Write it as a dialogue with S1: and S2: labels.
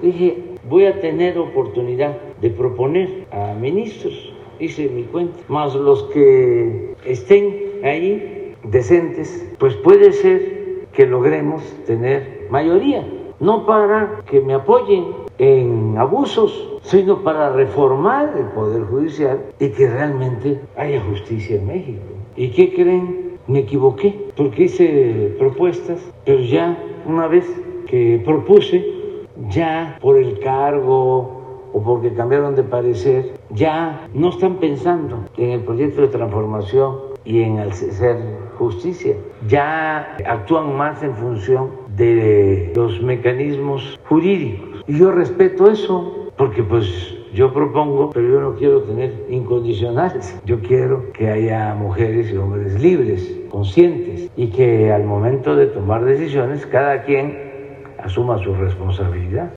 S1: dije, voy a tener oportunidad de proponer a ministros, hice mi cuenta, más los que estén ahí decentes, pues puede ser que logremos tener mayoría, no para que me apoyen en abusos, sino para reformar el Poder Judicial y que realmente haya justicia en México. ¿Y qué creen? Me equivoqué, porque hice propuestas, pero ya una vez que propuse, ya por el cargo o porque cambiaron de parecer, ya no están pensando en el proyecto de transformación y en hacer justicia. Ya actúan más en función de los mecanismos jurídicos. Y yo respeto eso, porque pues yo propongo, pero yo no quiero tener incondicionales. Yo quiero que haya mujeres y hombres libres, conscientes, y que al momento de tomar decisiones cada quien asuma su responsabilidad.